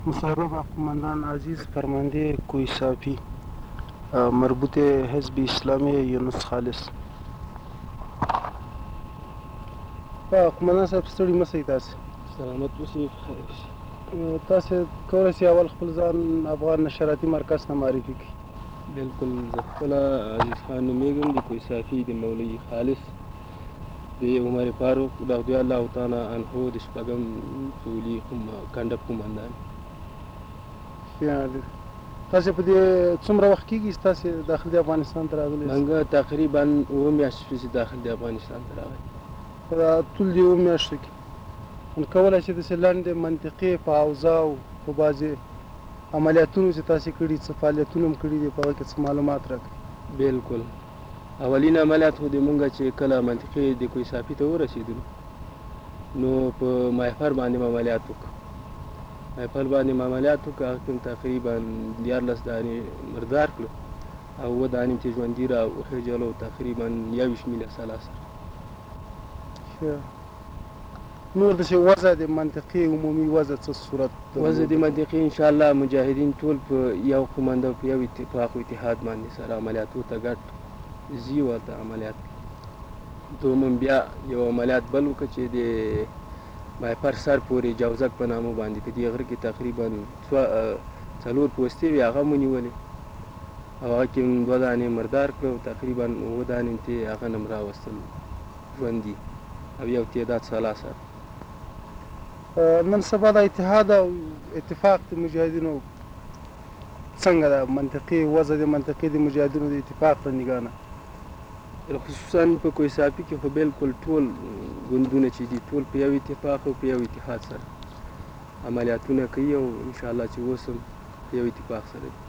مصرف قماندان عزیز فرمانده کوی صافی مربوط حزب اسلامی یونس خالص. قماندان صاحب ستړي مه شئ. سلامت اوسئ. تاسې کولی شئ اول خپل ځان افغان نشراتي مرکز ته معرفي کړئ. بالکل، زه خپله عزیز خان نومیږم، د کوی صافي د مولوي خالص د عمر فاروق رضی الله تعالی عنه د شپږم ټولي کنډک قماندان. تاسې په دې څومره وخت کېږي چې تاسې داخل د افغانستان ته راغلي یاست؟ منګه تقریبا 7 میاشتې شوې چې داخل د افغانستان ته راغلی. په ټول دې 7 میاشتو کې کولی شئ داسې لنډې منطقې په اوضاعو په بعضې عملیاتونو چې تاسې کړي څه فعالیتونه هم کړي دي په هغه کې څه معلومات راکړئ؟ بالکل، اولین عملیات خو د مونږه چې کله منطقې د کوی صافي ته ورسېدلو نو په مایفر باندې عملیات وکړو. مایفر باندې عملیات وکړو، هغه کې تقریبا 14 دانې مردار کړو او 7 دانې چې ژوندي راوخېجلو، تقریبا 21 میله سلا سره. نور داسې وضع د منطقې عمومي وضع څه صورت وضع د منطقې انشاءالله مجاهدین ټول په یو قومنده او په یو اتفاق و اتحاد باندې سره عملیاتو ته ګډ ځي ورته عملیات. دومم بیا یو عملیات بل وکړه چې د مایپر سر پورې جوزک په نامه باندې په دې غره کې تقریبا 4 پوستې وې، هغه مو نیولې او هغه کې 2 دانې مردار کړو، تقریبا 7 دانې ته هغه نه م راوستل ژوندي او یو تعداد سلا سره. نن سبا د اتحاد او اتفاق د مجاهدینو څنګه ده منطقې وضع د منطقې د مجاهدینو د اتفاق له نګاه نه؟ خصوصا په کوی صافي کې خو بالکل ټول ګوندونه چې دي ټول په یو اتفاق او په یو اتحاد سره عملیاتونه کوي او انشاءالله چې اوس هم په یو اتفاق سره دي.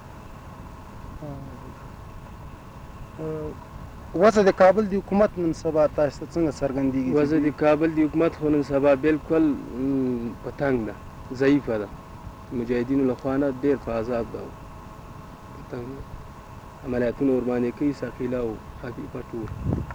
وضع د کابل د حکومت نن سبا تاسو ته څنګه څرګندېږي؟ وضع د کابل د حکومت خو نن سبا بالکل په تنګ ده، ضعیفه ده، مجاهدینو له خوا نه ډېر په عذاب ده، په تنګ ده، عملیاتونه ورباندې کوي ثقیله او خفیفه ټول.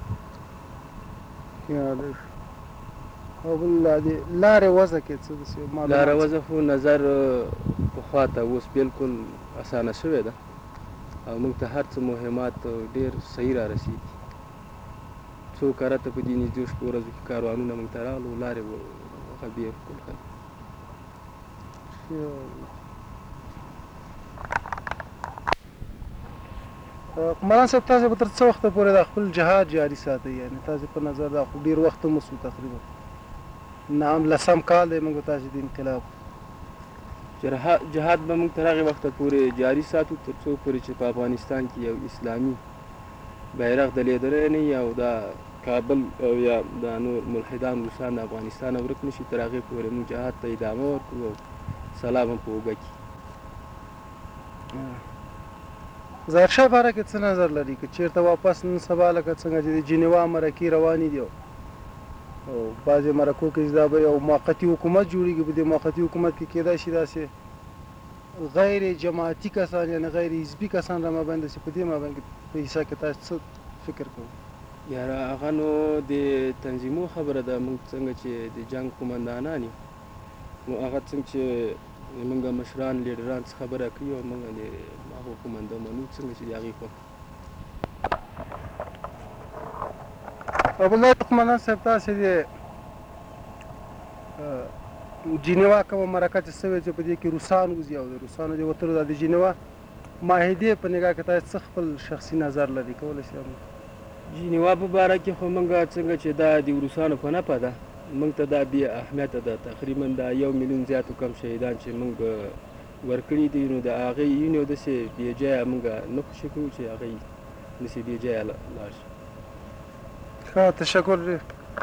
او بل د لارې وضع کې څه داسې معلومات؟ لاره وضع خو نظر پخوا ته اوس بالکل اسانه شوې ده او موږ ته هر څه مهمات ډېر صحیح را رسېږي. څو کاره ته په دې نږدې شپو ورځو کې کاروانونه موږ ته راغلو، لارې هغه بالکل ښه. قمندان صاحب تاسې به تر څه وخته پورې د خپل جهاد جاري ساتئ؟ یعنې تاسې په نظر دا خو ډېر وخت هم وشو، تقریبا 9 کال دی موږ تاسې د انقلاب. جهاد به موږ تر هغې وخته پورې جاري ساتو تر څو پورې چې په افغانستان کې یو اسلامي بیرغ دلیدلی نه وي او دا کابل او یا دا نور ملحدان روسان د افغانستان ورک نه شي، تر هغې پورې موږ جهاد ته ادامه ورکړو او سلام هم په اوږه کړي. ظاهرشاه باره کې څه نظر لري که چېرته واپس نن سبا لکه څنګه چې د جنیوا مرکې روانې دي او بعضې مرکو کې دا به یو موقتي حکومت جوړېږي، په دې موقتي حکومت کې کېدای شي داسې غیر جماعتي کسان یعنې غیر حزبي کسان را مابین شي، په دې مابین کې په حصه کې تاسو څه فکر کوئ؟ یاره هغه نو د تنظیمو خبره ده، موږ څنګه چې د جنګ قمندانان یو نو هغه څنګه چې زموږ مشران لیډران څه خبره کوي او موږ د هغو قومنده منو څنګه چې د هغې خوښ. او بل دا قمندان صاحب تاسې د جنیوا کومه مرکه چې شوې چې په دې کې روسان وځي او د روسانو د وتلو د جنیوا معاهدې په نګاه کې تاسې څه خپل شخصي نظر لري؟ کولی شئ جنیوا په باره کې خو موږ څنګه چې دا د روسانو په نفع ده، موږ ته دا بې اهمیته ده. تقریبا دا 1 میلیون زیاتو کم شهیدان چې موږ ورکړي دي نو د هغې یو داسې بې جایه موږ نه خوشي کوو چې هغې داسې بې جایه لاړ شي. ښه، تشکر ډېر.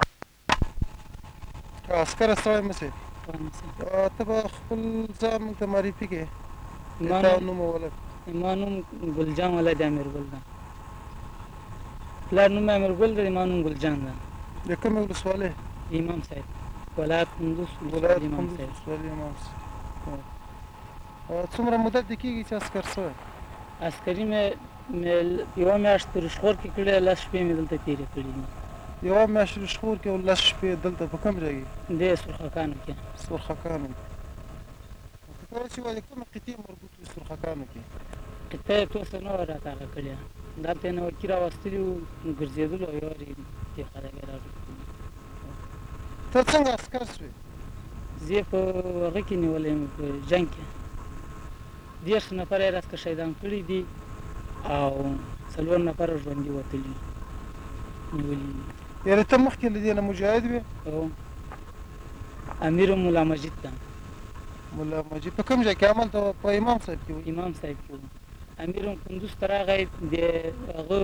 عسکره ستړی مه شئ. ته به خپل ځان موږ ته معرفي کړې؟ تا نوم او ولد؟ زما نوم ګلجان ولد امیرګل ده. پلار نوم امیرګل ده، زما نوم ګلجان ده. د کومې ولسوالۍ؟ امام صاحب، ولایت کندوز ولایت امام کندوز صاحب. ولسوالۍ امام صاحب. څومره مدت دې کېږي چې عسکر شوی؟ عسکري مې 1 میاشت په رشخور کې کړې، 10 شپې مې دلته تېرې کړې دي. 1 میاشت رشخور کې او 10 شپې دلته په کوم ځای کې؟ دې سرخکانو کې. سرخکانو. داسې وایي د کومې قطعې مربوط وي سرخکانو کې؟ قطعه یې توسه نه وه راته هغه کړې دلته یې نوکي راوستلي وو نو ګرځېدلو او یوار یې دې خوا ته بیا راټول ته څنګه عسکر شوې؟ زه یې په هغه کې نیولی یم په جنګ کې 10 نفره یې راڅخه شهیدان کړي دي او 4 نفره ژوندي وتلي نیولي دي یعنې ته مخکې له دې نه مجاهد وې؟ او امیر ملا مجید ته ملا مجید په کوم ځای کې عمل ته په امام صاحب کې وي؟ امام صاحب کې و امیر کندوز ته راغی د هغه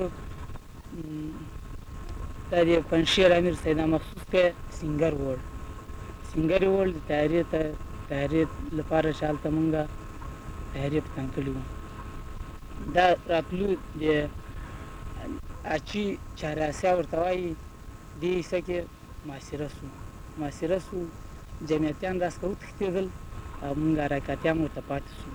دا د پنجشیر امیر سیدا مخصوص که سینګر وړ سینګر یې وړ د تیارې لپاره چې هلته مونږه تیارې په تن کړي وو دا راتلو د اچي چهاراسیا ورته وایي دې حصه کې محاصره سو جمعیتیان راڅخه وتښتېدل او مونږ حرکاتیان ورته پاتې سو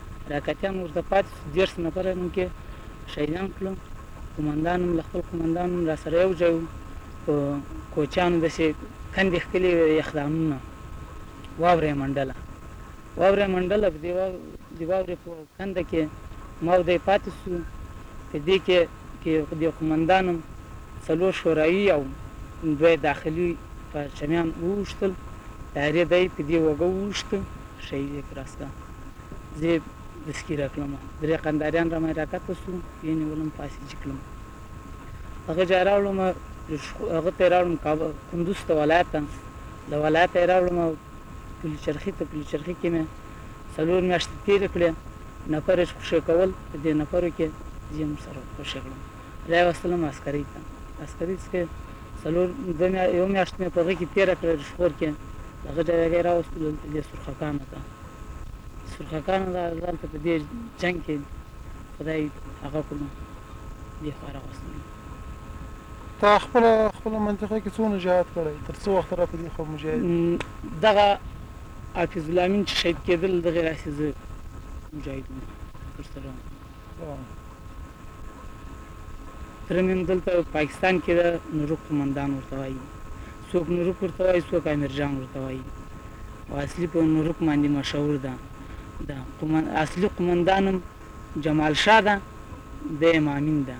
10 نفره یې مونږ کې شهیدان کړل قومندان هم له خپل قومندان هم راسره یو ځای وو په کوچیانو داسې کندې ښکلې یخدانونه واوره یې منډله په دې واورې په کنده کې ما او دی پاتې سو په دې کې د قومندان هم 4 شورایي او 2 داخلي پرچمیان ووښتل تیارې دی په دې وږه ووښته شهید یې کړ راڅخه زه یې دسکیره کړم 3 قنداریان را مې راکښته سو یې نیولم پاسیجي کړم هغه ځای راوړم هغه ته یې راوړم کندوز ته ولایت ته له ولایته یې راوړم پلچرخي کې مې 4 میاشتې تېرې کړې نفر یې خوشې کول په دې نفرو کې زه هم سره خوشې کړم را یې وستلم عسکرۍ ته عسکرۍ څخه 1 میاشت مې په هغه کې تېره کړه رشخور کې هغه ځای یې راوستلو دې سرخکانو ته دلته په دې جنګ کې خدای هغه کړو دې خوا راوستلو تا خپله منطقه کې څونه جهاد کړی تر څه وخته را په دې خوا مجاهد دغه حافظ الامین چې شهید کېدل دغې راسې زه مجاهد وم ورسره تره مې دلته پاکستان کې د نروک قومندان ورته وایي څوک نروک ورته وایي څوک امیرجان ورته وایي او اصلي په نروک باندې مشهور ده اصلي قومندان هم جمال شاه ده د امامین ده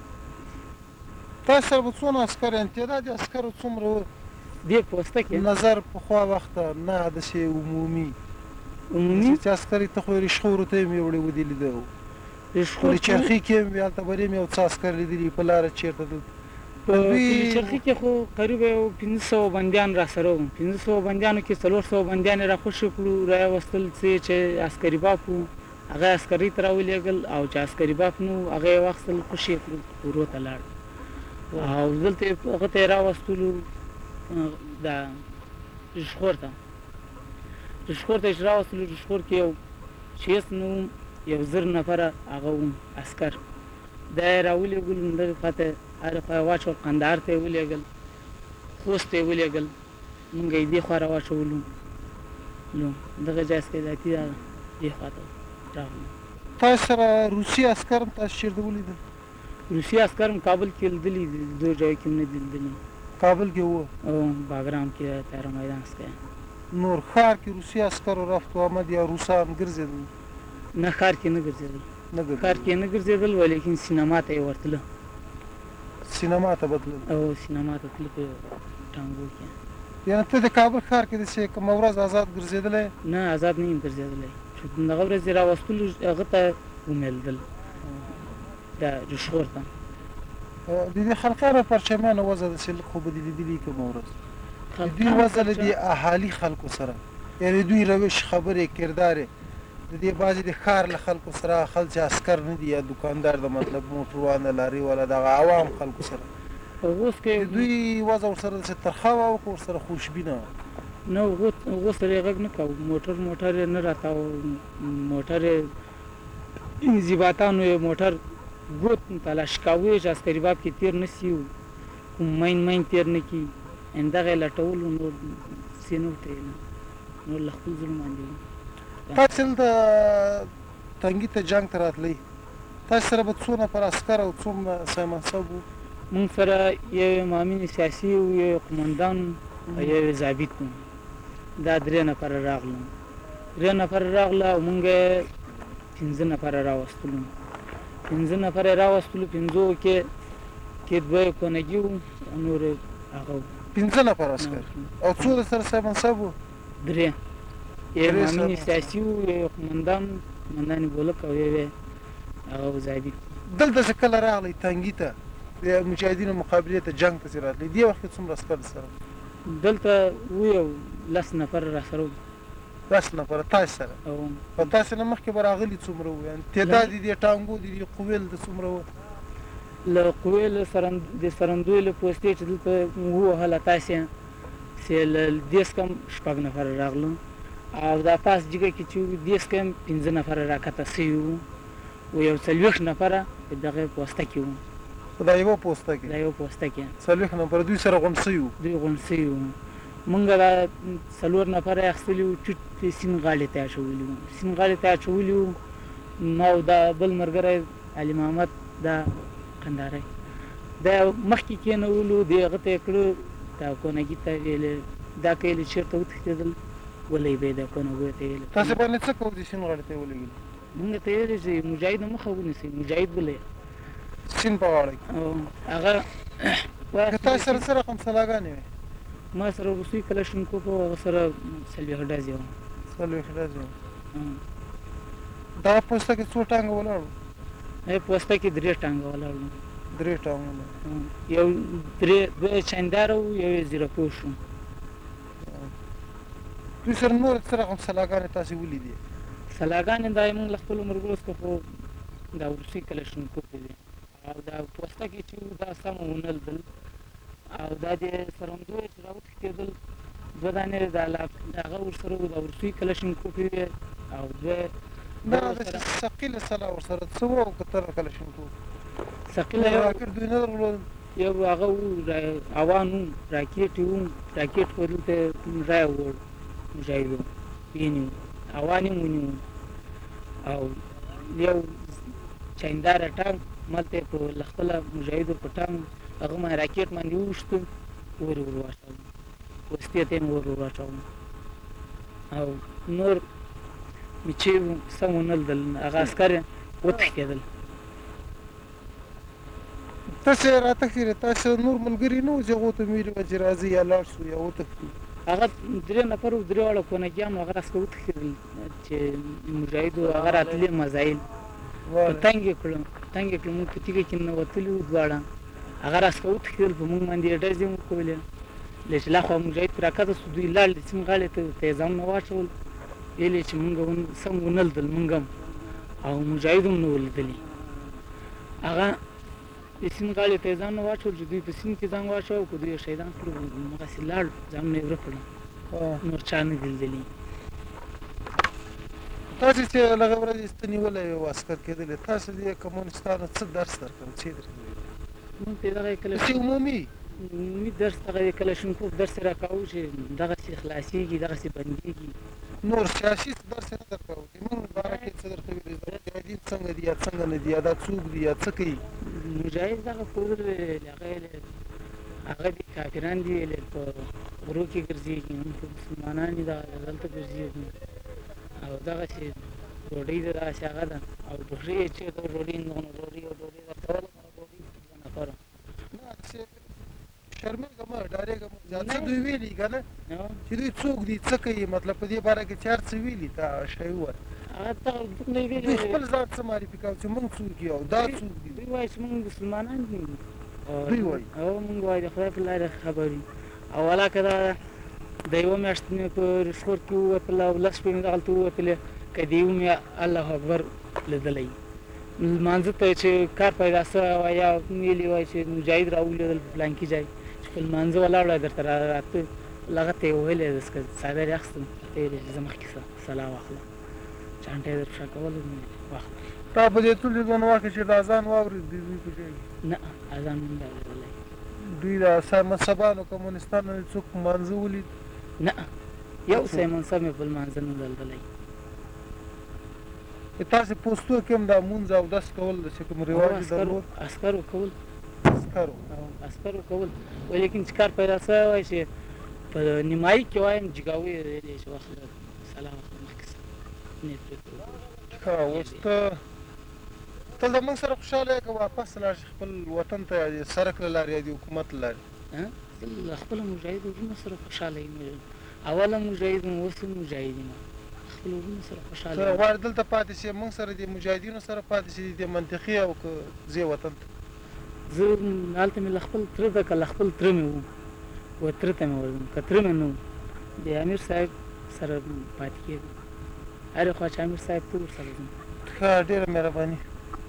تاسو سره به څونه عسکر یې تعداد د عسکرو څومره و دې پوسته کې نظر پخوا وخته نه داسې عمومي چې عسکر ته خو رشخورو ته یې مې وړی ودیلیده و پلچرخي کې هم وي هلته به یې یو څه عسکر لیدلي په لاره چېرته په پلچرخي کې خو قریبه یو 500 بندیان را سره وو 500 بندیانو کې 400 بندیان یې راخوشي کړو را یې وستل چې عسکري باپ وو هغه عسکرۍ ته راولېږل او چې عسکري باپ نو هغه یې واخیستل خوشي یې کړو کورو ته لاړ او دلته هغه ته یې راوستلو دا رشخور ته چې راوستلو رشخور کې یو 6 نو 1000 نفره هغه وو عسکر دا یې راولېږل دغې خوا ته هرې خوا یې واچول قندهار ته یې ولېږل خوست ته یې ولېږل مونږ یې دې خوا راواچولو نو دغه ځای استعدادي دې خوا ته راغلو تاسو سره روسي عسکر هم تاسو چېرته ولیدل روسي عسکر هم کابل کې لیدلي دي 2 ځایو کې هم نه دي لیدلي کابل کې وو او باګرام کې تیاره میدان څخه نور ښار کې روسي عسکرو رفت و آمد یا روسان ګرځېدل نه ښار کې نه ګرځېدل ولیکن سینما ته یې ورتله سینما ته بتلل او سینما ته تلل په ټانګو کې یعنې ته د کابل ښار کې داسې کومه ورځ آزاد ګرځېدلی نه آزاد نه یم ګرځېدلی دغه ورځ یې راوستلو هغه ته ومیلدل دا رشخور ته د دې خلقیانو پرچمیانو وضع داسې لږ خو به دې لیدلي کومه ورځ د دوی وضع له دې اهالي خلکو سره یعنې دوی روش خبرې کردار د دې بعضې د ښار له خلکو سره خلک چې عسکر نه دي یا دوکاندار د مطلب موټروان د لارۍ والا دغه عوام خلکو سره اوس کې دوی وضع ورسره داسې ترخه وه او که ورسره خوشبینه وه نه هغو سره یې غږ نه کوو موټر یې نه راتاو موټر یې انضباطانو یې موټر ګوت تلاشي کاوه چې عسکري باب کې تېر نه سي کوم مین تېر نه کي همدغه یې لټولو نور څه نه ورته نور له خپل ظلم باندې تاسو دلته تنګي ته جنګ ته راتلی تاسو سره به څو نفر عسکر او څومره صاحب منصب وو مونږ سره یو امامین سیاسي و یو قومندان او یو ضابط و دا 3 نفره راغلل درې نفر راغله او موږ یې 5 نفره راوستلو. 5 نفره یې راوستلو، 5 کې 2 کونګي وو او نور هغه وو. 5 نفر عسکر او څو د سره صاحب منصب وو؟ 3 یو امین سیاسي وو، یو قمندان بولک او یو هغه و ضابط. دلته چې کله راغلی تنګي ته د مجاهدینو مقابلې ته جنګ ته چې راتلی دې وخت کې څومره عسکر سره دلته و یو 10 نفر راسره وو. 10 نفره تاسو سره او تاسو نه مخکې به راغلي څومره وو؟ یعنې تعداد یې د ټانګو د قوې د څومره وو؟ له قوې د سرندوی له پوستې چې دلته ووهله تاسې چې له 10 کم 6 نفره راغلو او دا پاس جګه کې چې 10 کم 15 نفره راکته سوي وو او یو 40 نفره په دغه پوسته کې وو. دا یوه پوسته کې؟ دا یوه پوسته کې 40 نفره دوی سره غونډ سوي وو؟ دوی غونډ سوي وو. مونږ دا 4 نفره اخیستلي وو، ټیټ سیند غاړې ته اچولي وو. سیند غاړې ته اچولي وو. ما او دا بل ملګری علي محمد دا قنداری دا مخکې کېنولو، دې هغه ته یې کړه، دا کونګي ته ویلې دا که یې چېرته وتښتېدل ولې به یې دا کونګیو ته ویلې. تاسې باندې څه کوو د سیند غاړې ته یې ولېږلي؟ مونږ ته یې ویلې چې مجاهد مخه ونیسئ، مجاهد بله سیند په غاړه کې. هغه که تاسو سره څه رقم سلاګانې وې؟ ما سره روسي کلاشینکوف او هغه سره 40 ډزې وه. 40 ډزې وه. دغه پوسته کې څو ټانګه ولاړ وو؟ هغې پوسته کې 3 ټانګه ولاړ وو. 3 ټانګونه؟ یو 2 چنداره وو، یو یې زیره‌پوش وو. دوی سره نور څه رقم سلاګانې تاسې ولیدې؟ سلاګانې دا یې موږ له خپلو ملګرو څخه خو دا روسي کلاشینکوف دي او دا پوسته کې چې وو دا سمه ونه لیدل او دا د سرندوی چې راوتښتېدل 2 دانې د هغه ورسره وو، د روسي کلاشینکوف یې او 2 نه داسې ثقیله سلا ورسره څه وو او که تر کلاشینکوف؟ ثقیله یو راکټ دوی نه درلودل؟ یو هغه وو اوان وو، راکېټ یې وو، راکېټ خو دلته رایه ووړ مجاهدو ونیو، اوان یې ونیو او یو چاینداره ټانک مالته په له خپله مجاهدو په ټانک هغه باندې راکېټ باندې وویشتو، ور واچاوه، پوستې ته یې ور واچاوه او نور مې چې سم ونه لیدل، هغه عسکر یې وتښتېدل. تاسې راتښتېدې، تاسې نور ملګري نه وو چې هغو ته مې ویلي وه چې راځئ یا لاړ شو یا وتښتو؟ هغه 3 نفر وو، 3 واړه کونګیان هغه راڅخه وتښتېدل چې مجاهدو هغه راتلې مزایل په تنګ یې کړو، موږ په تیږه کې ننوتلي وو دواړه، هغه راڅخه وتښتېدل، په موږ باندې یې ډزې وکولې. چې لا خوا مجاهد پرې راکښته سو، دوی لاړل سیند غاړې ته تیزانونه واچول، ویل یې چې موږ سم ونه لیدل موږ هم او مجاهد هم نه ولیدلي. هغه د سیند غاړې ته یې ځانونه واچول چې دوی په سیند کې ځان واچوه، که دوی یې شهیدان کړو همغسې لاړ، ځانونه یې ورک کړل، نور چا نه دي لیدلي. تاسې چې لږه ورځ ستنیولی یو عسکر کېدلی، تاسې د کمونستانو څه درس درکړل؟ څه یې درکړل؟ موږ ته یې دغه چې عمومي درس دغه د کلاشینکوف درس یې راکاوه چې دغسې خلاصېږي، دغسې بندېږي. نور سیاسي درس یې نه درکاوه؟ زموږ باره کې څه درته ویلي؟ مجاهدین څنګه دي یا څنګه نه دي یا دا څوک دي یا څه کوي؟ مجاهد دغه ښودل ویل، هغه دي کافران دي ویل، په غرو کې ګرځېږي، هم په مسلمانان دي دلته ګرځېږي او دغسې ډوډۍ ده دغسې هغه ده او ډوډۍ یې چېرته ډوډۍ دغه ډوډۍ او ډوډۍ درته ولګوله، ډوډۍ 2 نفره. نه چې شرمېږه مه، ډارېږه مه، څه دوی ویلي که نه چې دوی څوک دي څه کوي، مطلب په دې باره کې چې هر څه ویلي تا شی ووایه. هغه دغه دومره یې دوی ویلي، خپل ځان څه معرفي کوي چې موږ څوک یو، دا څوک دي؟ دوی وایي چې موږ مسلمانان دي. دوی وایي موږ وایي د خدای په لاره خبر وي او ولاکه دا د یوه میاشت مې په رشخور کې ووتله او 10 شپې مې دغلته ووتلې، که د یو مې الله اکبر لیدلی. لمانځه ته چې کار پیدا سوی وای یا ویلي وای چې مجاهد راولیدل په فلانکي ځای، چې په لمانځه ولاړ وای درته راته هغه ته یې ویلی داسې که څادر یې اخیستم، ته یې ویلې چې زه مخکې سلا واخله، چانټه یې در شا کوله واخله. تا په دې ټول ځوان واقع چې د اذان واورېد د دوی په ځای؟ نه اذان نه دی اورېدلی. دوی د مذهبانو کمونستانو څوک لمانځه ولید؟ نه یو څه منصب مې په لمانځه نه لیدلی. تاسې پوستو کې هم دا مونځ او دس کول چې کوم رواج یې درلود؟ عسکرو کول، عسکرو کول، ولیکن چې کار پیدا سوی وای چې په نیمایي کې وایم جګاوي یې ویلې چې واخله سلا واخله مخکې نه پرې کوو. ښه، اوس ته له موږ سره خوشحاله یې که واپس لاړ شي خپل وطن ته، یا د سرک له لارې یا د حکومت له لارې؟ زه له خپلو مجاهدو وروڼو سره خوشحاله یم. اوله مجاهد یم، اوس هم مجاهد یم. خپلو وروڼو سره خوشحاله ته یم. غواړې دلته پاتې شې، موږ سره د مجاهدینو سره پاتې شې د منطقې، او که ځې وطن ته؟ زه هلته مې له خپل تره ته که له خپل تره مې و تره ته مې ورځم، که تره مې نه و د امیر صاحب سره پاتې کېږم. هرې خوا چې امیر صاحب ته ورسره ځم. ښه، ډېره مهرباني.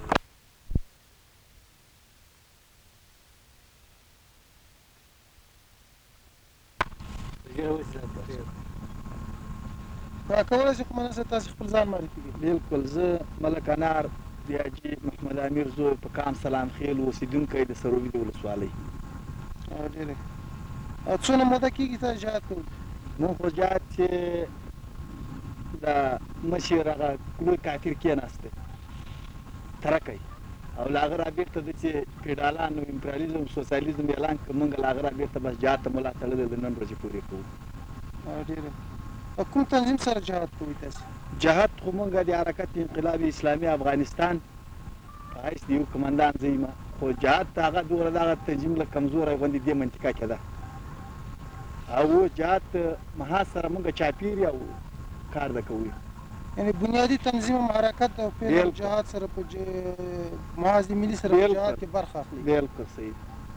کولی شئ قومندان صاحب تاسې خپل ځان معرفي کړئ؟ بالکل، زه ملک انار د حاجي محمد امیر زوی په کام سلام خیل اوسېدونکی د سروبي د ولسوالۍ. ډېره. څونه موده کېږي تاسې جهاد کوئ؟ مونږ خو جهاد چې د مشر هغه لوی کافر کېناسته ترکی، او له هغه رابېرته ده چې فیډالانو امپریالیزم سوسیالیزم اعلان کړ، مونږ له هغه رابېرته بس جهاد ته ملا تړلی د نن ورځې پورې کوو. ډېره. کوم تنظیم سره جهاد کوئ تاسې؟ جهاد خو مونږ د حرکت انقلاب اسلامي افغانستان په حیث د یو قمندان زه یم، خو جهاد ته هغه دومره دغه تنظیم له کمزوری غوندې دې منطقه کې ده، او جهاد محاذ سره مونږ چاپېر او کار ده کوو. یعنې بنیادي تنظیم هم حرکت او فعل او جهاد سره په محاذ ملي سره په جهاد کې برخه اخلي. بالکل صحیح.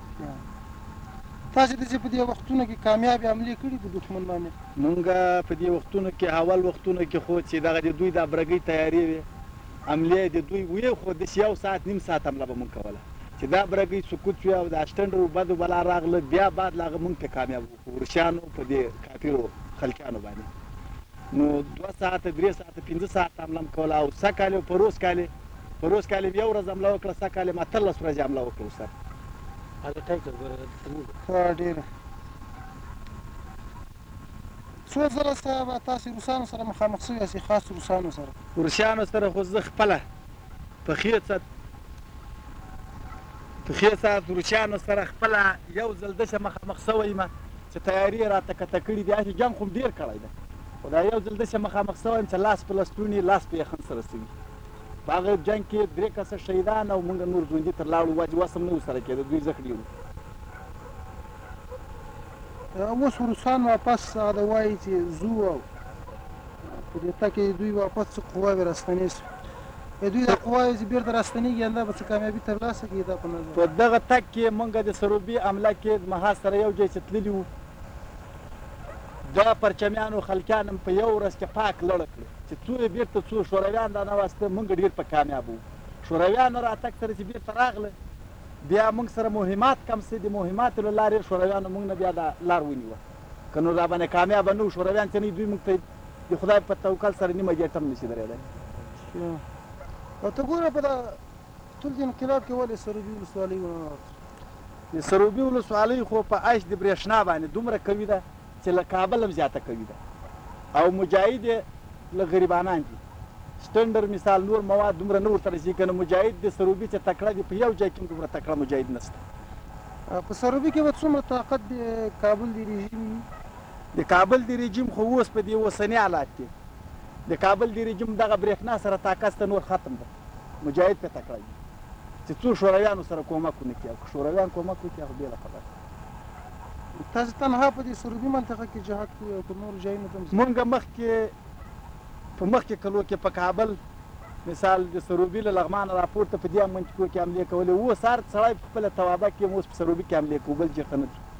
تاسې داسې په دې وختونو کې کامیابې حملې کړي په دښمن باندې؟ مونږ په دې وختونو کې اول وختونو کې خو چې دغه د دوی د برګۍ تیاري وې، حملې د دوی وې، خو داسې یو ساعت نیم ساعت حمله به مونږ کوله چې دا برګۍ سقوط شوې او د اشټنډرو بدو بلا راغله، بیا بعد له هغه مونږ پرې کامیاب وکړو روسیانو په دې کافرو خلکیانو باندې. نو 2 ساعته 3 ساعته 5 ساعته حمله مو کوله، او سږ کال په روز کال یې یو ورځ حمله وکړه، سږ کال یې ما 13 ورځې حمله وکړه سر. ښه، ډېره. څو ځله صاحب تاسې روسانو سره مخامخ شوي یاستئ، خاص روسانو سره؟ روسیانو سره خو زه خپله په ښې ساعت روسیانو سره خپله یو ځل داسې مخامخ شوی یم چې تیاري یې راته کته کړي دي. هسې جنګ خو م ډېر کړی ده، خو دا یو ځل داسې مخامخ شوی یم چې لاس په لستوڼي لاس په یخن سره شوي. په هغه جنګ کې 3 کسه شهیدان او مونږ نور ژوندي تر لاړو، وس هم نه ورسره کېده، دوی زخمي وو. اوس روسان واپس هغه وایي چې ځو، او په دې تګ کې دوی واپس څه قواوې راستنې شوې، دوی دا قواوې چې بېرته راستنېږي همدا به څه کامیابي ترلاسه کړي دا په نظر؟ په دغه تګ کې مونږ د سروبي عمله کې محاذ سره یو ځای چې تللي وو، دا پرچمیانو خلکیان هم په یو ورځ کې پاک لړه کړه چې څو یې بېرته څو شورویان را نواسته، مونږ ډېر په کامیاب وو. شورویانو راتګ سره چې بېرته راغله، بیا مونږ سره مهمات کم شي، د مهماتو له لارې شورویانو مونږ نه بیا دا لار ونیوه، که نو را باندې کامیابه نه وو شورویان چې نه دوی مونږ ته د خدای په توکل سره نیمه ګېټه هم نشي درېدی. او ته ګوره په دا ټول د انقلاب کې ولې سروبي ولسوالۍ ونه؟ د سروبي ولسوالۍ خو په عیش د برېښنا باندې دومره قوي ده چې له کابل هم زیاته قوي ده، او مجاهد یې له غریبانان دي. سټنډر مثال نور مواد دومره نه ورته رسېږي، که نه مجاهد د سروبي چې تکړه دي، په یو ځای کې هم دومره تکړه مجاهد نشته. په سروبي کې به څومره طاقت د کابل د رژیم وي؟ د کابل د رژیم خو اوس په دې اوسني حالات کې د کابل د رژیم دغه برېښنا سره طاقت ته نور ختم ده، مجاهد پرې تکړه دي چې څو شورویانو سره کومک ونه کړي، که شورویان کومک وکړي هغه بېله خبره. تاسې تنها په دې سروبي منطقه کې جهاد کوئ او که نورو ځایونو ته هم؟ مونږ په مخکې کلو کې په کابل مثال د سروبي له لغمانه راپورته په دې منطقو کې حملې کولې، اوس هر سړی په خپله توابه کې اوس په سروبي کې حملې کوو، بل چېرته نه ځو.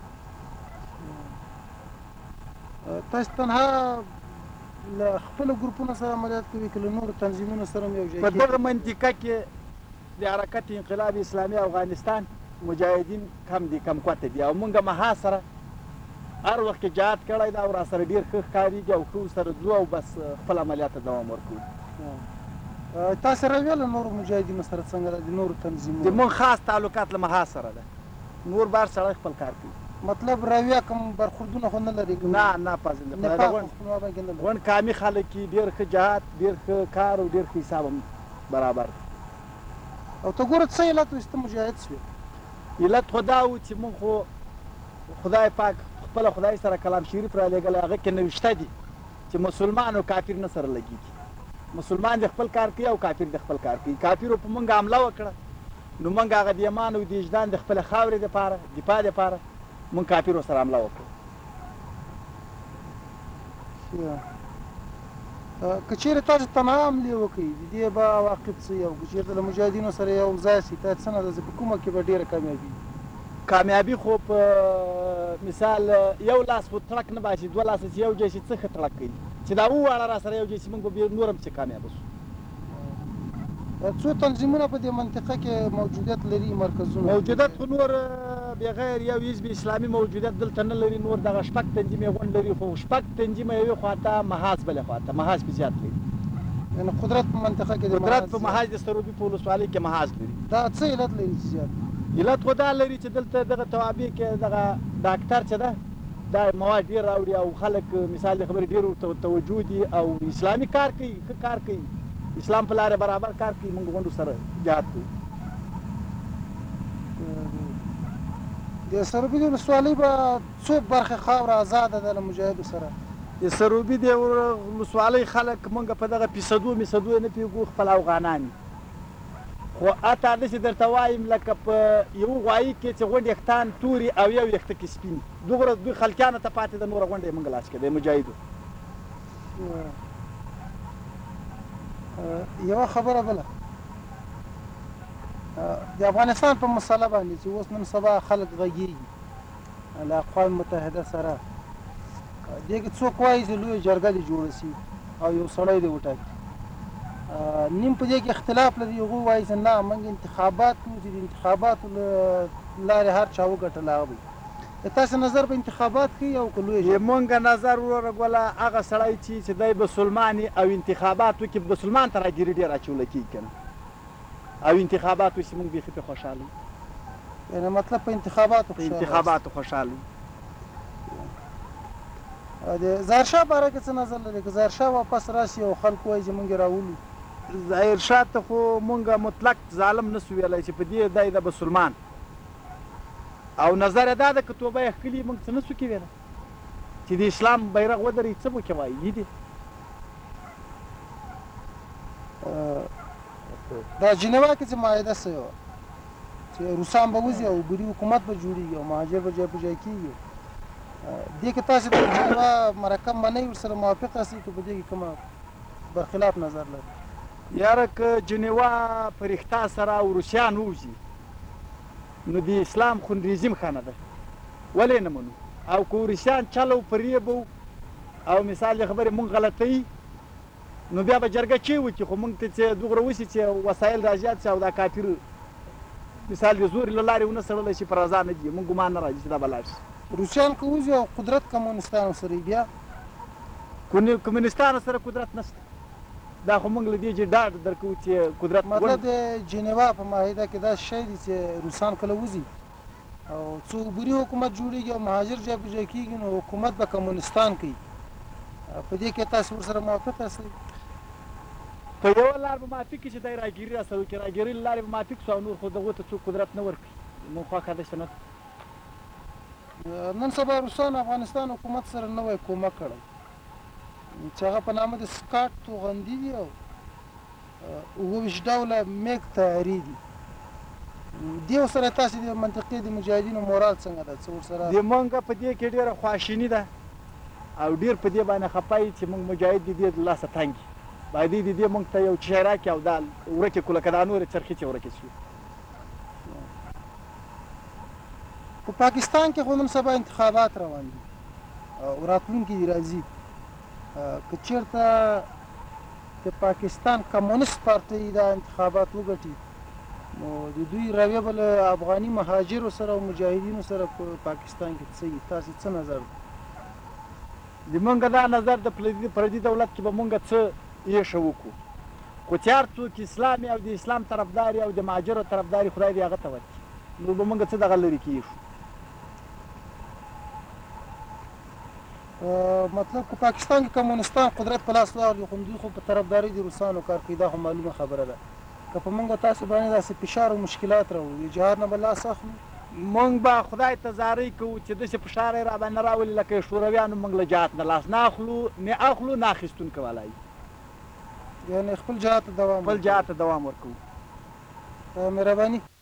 تاسې تنها له خپلو ګروپونو سره عملیات کوي که له نورو تنظیمونو سره هم یو ځای په دغه منطقه کې د حرکت انقلاب اسلامي افغانستان مجاهدین کم دي، کم کوته دي، او مونږ محاذ سره هر وخت کې جهاد کړی ده او را سره ډېر ښه ښکارېږي، او ښه سره ځو او بس خپل عملیات ته دوام ورکوو. تاسې رویه له نورو مجاهدینو سره څنګه ده، د نورو تنظیمونو؟ د مونږ خاص تعلقات له محاذ سره ده، نور بار سړی خپل کار کوي. مطلب رویه کوم برخوردونه خو نه لري؟ نه پازنده غونډ کامي خلک دي، ډېر ښه جهاد، ډېر ښه کار او ډېر ښه حساب هم برابر. او ته ګوره څه علت وایي چې ته مجاهد شوې؟ علت خو دا و چې مونږ خو خدای پاک خپله خدای سره کلام شریف را لېږلی، هغه کې نوشته دي چې مسلمان او کافر نه سره لګېږي، مسلمان د خپل کار کوي او کافر د خپل کار کوي. کافرو په موږ حمله وکړه نو موږ هغه د ایمان او د وجدان د خپلې خاورې دپاره دفاع دپاره موږ کافرو سره حمله وکړه. که چېرې تاسو تنها حملې وکړئ د دې به عواقب څه وي او که چېرته له مجاهدینو سره یو ځای شي تا څه نه ده په کومه کې به ډېره کامیابي کامیابي خو په مثال یو لاس خو تړک نه باسي، دوه لاسه چې یو ځای شي څه ښه تړک کوي چې دا وواړه را سره یو ځای شي موږ به نور هم چې کامیابه شو. څو تنظیمونه په دې منطقه کې موجودیت لري مرکزونه موجودیت خو نور بغیر یو حزب اسلامي موجودیت دلته نه لري، نور دغه شپږ تنظیمې غونډ لري خو شپږ تنظیمه یوې خواته محاذ بلې خواته محاذ پې زیات لري. یعنې قدرت په منطقه کې قدرت په محاذ د سروبي په ولسوالۍ کې محاذ لري. دا څه علت لري چې زیات علت خو دا لري چې دلته دغه توابع کې دغه ډاکټر چې ده دا مواد ډېر راوړي او خلک مثال د خبرې ډېر توجه دي او اسلامي کار کوي، ښه کار کوي، اسلام په لاره برابر کار کوي. موږ غونډو سره جهاد کوو. د سروبي د ولسوالۍ به څو برخې خاوره ازاده ده له مجاهدو سره؟ د سروبي د ولسوالۍ خلک موږ په دغه پیسدو میسدو نه پوهېږو، خپل افغانان دي. خو حتی داسې درته وایم لکه په یو غوایي کې چې غونډ یختان توري او یو یخته کې سپین دوغره دوی خلکیانو ته پاتې ده، نوره غونډه یې موږ لاس کې د مجاهدو. یوه خبره بله د افغانستان په مسله باندې چې اوس نن سبا خلک غږېږي له اقوام متحده سره دې کې څوک وایي چې لویه جرګه دې جوړه شي او یو سړی دې وټاکي، نیم په دې کې اختلاف لري. هغوی وایي چې نه موږ انتخابات کوو چې د انتخاباتو له لارې هر چا وګټل هغه به د تاسو نظر په انتخابات کوي او که لویه زمونږ نظر وروره ګوله هغه سړی چې دی مسلمان او انتخابات وکړي مسلمان ته راګیري ډېر اچوله کېږي که نه او انتخابات وشي موږ بیخي پرې خوشحاله یو. یعنې مطلب په انتخاباتو خوشحاله یو. د ظاهرشاه باره کې څه نظر لري؟ که ظاهرشاه واپس راشي او خلک وایي چې موږ یې راولو؟ ظاهرشاه ته خو موږ مطلق ظالم نه سو ویلی چې په دې دی د مسلمان او نظر یې دا ده که توبه یې ښکلي موږ څه نه سو کولی چې د اسلام بیرغ ودرېږي څه به کې وایي دي. دا جنیوا کې چې معاهده شوې وه چې روسان به وځي او بري حکومت به جوړېږي او مهاجر به ځای په ځای کېږي، دې کې تاسې د جنیوا مرکه منئ ورسره موافق یاستئ که په دې کې کومه برخلاف نظر لري؟ یاره که جنیوا په رښتا سره او روسیان ووځي نو د اسلام خون رژیم ښه نه ده، ولې نه منو؟ او که روسیان چل او فریب او مثال د خبرې موږ غلطوي نو بیا به جرګه چې وکړي خو موږ ته چې دوغره وشي چې وسایل را زیات شي او دا کافر مثال د زور له لارې ونه سړلی شي په رضا نه دي، موږ ګمان نه راځي چې دا به لاړ شي. روسیان که وځي او قدرت کمونستانو سره بیا کمونستانو سره قدرت نشته، دا خو موږ له دې ډاډ درکوو چې قدرت مطلب د جنیوا په معاهده کې دا شی دی چې روسان کله وځي او څو بري حکومت جوړېږي او مهاجر ځای په ځای کېږي نو حکومت به کمونستان کوي، په دې کې تاسو ورسره موافق یاستئ؟ په یوه لار به موافق شي چې دی راګیري را سره وکړي، راګیري له لارې به موافق شو او نور خو دغو ته څوک قدرت نه ورکړي، موږ خوښه ده چې نه. نن سبا روسانو افغانستان حکومت سره نوی کومک کړی چې هغه په نامه د سکاټ توغندي دي او 27 ډوله میګ طیارې دي. دې ورسره تاسې د منطقې د مجاهدینو مورال څنګه ده؟ څه ورسره د موږ په دې کې ډېره خواشیني ده او ډېر په دې باندې خفه یي چې موږ مجاهد د دې د لاسه تنګ یي، باید د دې موږ ته یو شی راکړي او دا ورکې کړو لکه دا نورې چرخې چې ورکې شي. په پاکستان کې خو نن سبا انتخابات روان دي او راتلونکي دي راځي، که چېرته د پاکستان کمونست پارټۍ دا انتخابات وګټي نو د دوی رویه به له افغاني مهاجرو سره او مجاهدینو سره په پاکستان کې څه وي؟ تاسې څه نظر ده؟ د موږ دا نظر د پردي دولت کې به موږ څه ایښه وکړو خو چې هر څوک اسلامي او د اسلام طرفداري او د مهاجرو طرفداري خدای دې هغه ته ورکړي نو به موږ څه دغه لرې کېږو. مطلب که پاکستان کې کمونستان قدرت په لاس واخلي خو دوی خو په طرفداري د روسانو کار کوي، دا خو معلومه خبره ده. که په موږ تاسو باندې داسې فشار او مشکلات راوړي د جهاد نه به لاس اخلو؟ موږ به خدای ته زارۍ کوو چې داسې فشار یې را باندې راولي لکه شورویانو موږ له جهاد نه لاس نه اخلو نه اخلو نه اخیستونکی والا یو. د یعنې خپل جهاد ته دوام خپل جهاد ته دوام ورکوو. مهرباني